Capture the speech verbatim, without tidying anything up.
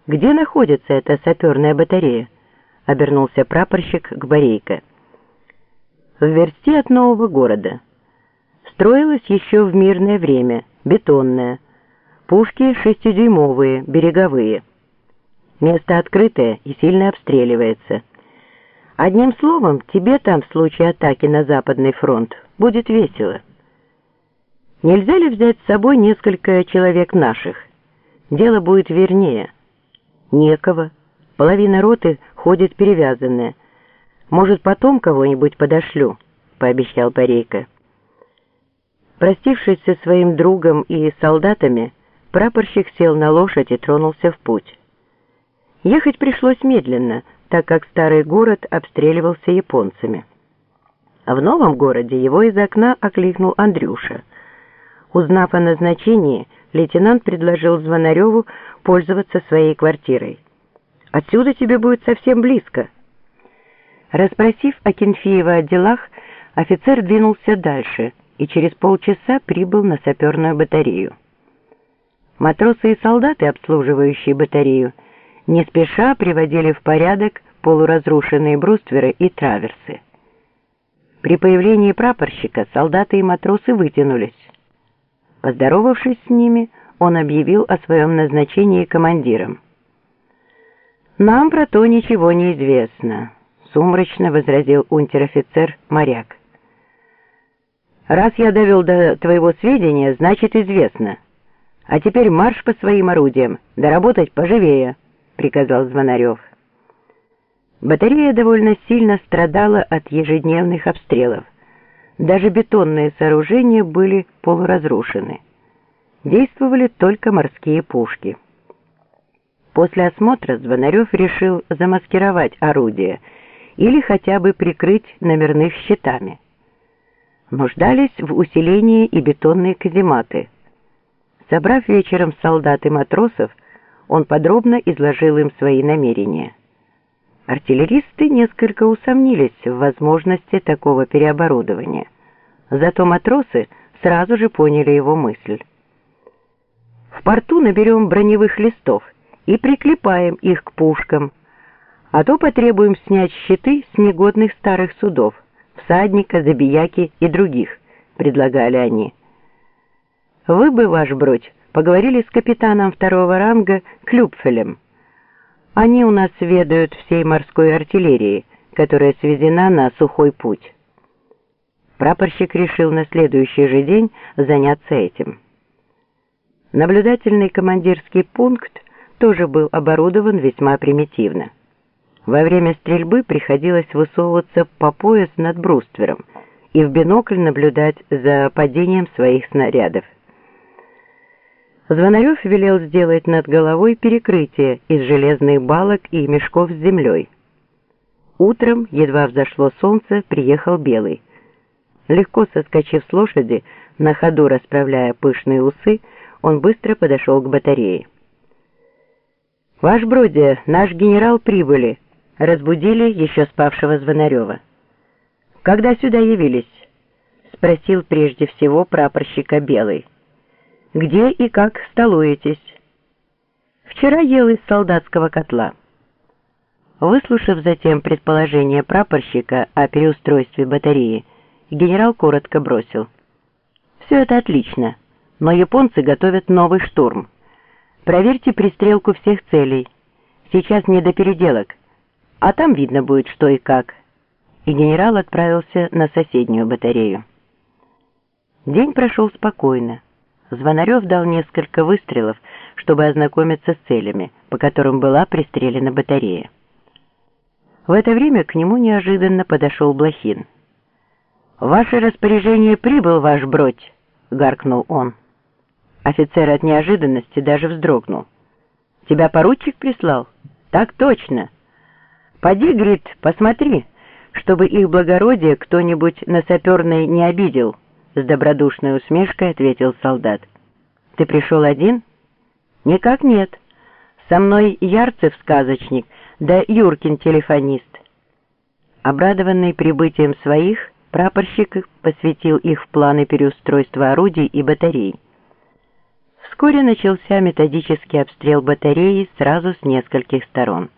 «Где находится эта саперная батарея?» — обернулся прапорщик к Борейко. «В версте от нового города. Строилась еще в мирное время, бетонная. Пушки шестидюймовые, береговые. Место открытое и сильно обстреливается. Одним словом, тебе там в случае атаки на Западный фронт будет весело. Нельзя ли взять с собой несколько человек наших? Дело будет вернее. Некого. Половина роты ходит перевязанная. Может, потом кого-нибудь подошлю», — пообещал Борейко. Простившись со своим другом и солдатами, прапорщик сел на лошадь и тронулся в путь. Ехать пришлось медленно, так как старый город обстреливался японцами. А в новом городе его из окна окликнул Андрюша. Узнав о назначении, лейтенант предложил Звонареву пользоваться своей квартирой. «Отсюда тебе будет совсем близко». Расспросив Акинфеева о делах, офицер двинулся дальше и через полчаса прибыл на саперную батарею. Матросы и солдаты, обслуживающие батарею, не спеша приводили в порядок полуразрушенные брустверы и траверсы. При появлении прапорщика солдаты и матросы вытянулись. Поздоровавшись с ними, он объявил о своем назначении командиром. «Нам про то ничего не известно», — сумрачно возразил унтер-офицер-моряк. «Раз я довел до твоего сведения, значит известно. А теперь марш по своим орудиям, доработать поживее», — приказал Звонарев. Батарея довольно сильно страдала от ежедневных обстрелов. Даже бетонные сооружения были полуразрушены. Действовали только морские пушки. После осмотра Звонарев решил замаскировать орудия или хотя бы прикрыть номерных щитами. Нуждались в усилении и бетонные казематы. Собрав вечером солдат и матросов, он подробно изложил им свои намерения. Артиллеристы несколько усомнились в возможности такого переоборудования. Зато матросы сразу же поняли его мысль. «В порту наберем броневых листов и приклепаем их к пушкам, а то потребуем снять щиты с негодных старых судов, всадника, забияки и других», — предлагали они. «Вы бы, ваш бродь, поговорили с капитаном второго ранга Клюпфелем. Они у нас ведают всей морской артиллерией, которая сведена на сухой путь». Прапорщик решил на следующий же день заняться этим. Наблюдательный командирский пункт тоже был оборудован весьма примитивно. Во время стрельбы приходилось высовываться по пояс над бруствером и в бинокль наблюдать за падением своих снарядов. Звонарев велел сделать над головой перекрытие из железных балок и мешков с землей. Утром, едва взошло солнце, приехал Белый. Легко соскочив с лошади, на ходу расправляя пышные усы, он быстро подошел к батарее. «Ваш бродя, наш генерал прибыли», — разбудили еще спавшего Звонарева. «Когда сюда явились?» — спросил прежде всего прапорщика Белый. «Где и как столуетесь?» «Вчера ел из солдатского котла». Выслушав затем предположение прапорщика о переустройстве батареи, генерал коротко бросил: «Все это отлично, но японцы готовят новый штурм. Проверьте пристрелку всех целей. Сейчас не до переделок, а там видно будет, что и как». И генерал отправился на соседнюю батарею. День прошел спокойно. Звонарев дал несколько выстрелов, чтобы ознакомиться с целями, по которым была пристрелена батарея. В это время к нему неожиданно подошел Блохин. «Ваше распоряжение прибыл, ваш бродь!» — гаркнул он. Офицер от неожиданности даже вздрогнул. «Тебя поручик прислал?» «Так точно!» «Поди, Грит, посмотри, чтобы их благородие кто-нибудь на саперной не обидел», — с добродушной усмешкой ответил солдат. «Ты пришел один?» «Никак нет. Со мной Ярцев сказочник, да Юркин телефонист». Обрадованный прибытием своих, прапорщик посвятил их в планы переустройства орудий и батарей. Вскоре начался методический обстрел батареи сразу с нескольких сторон.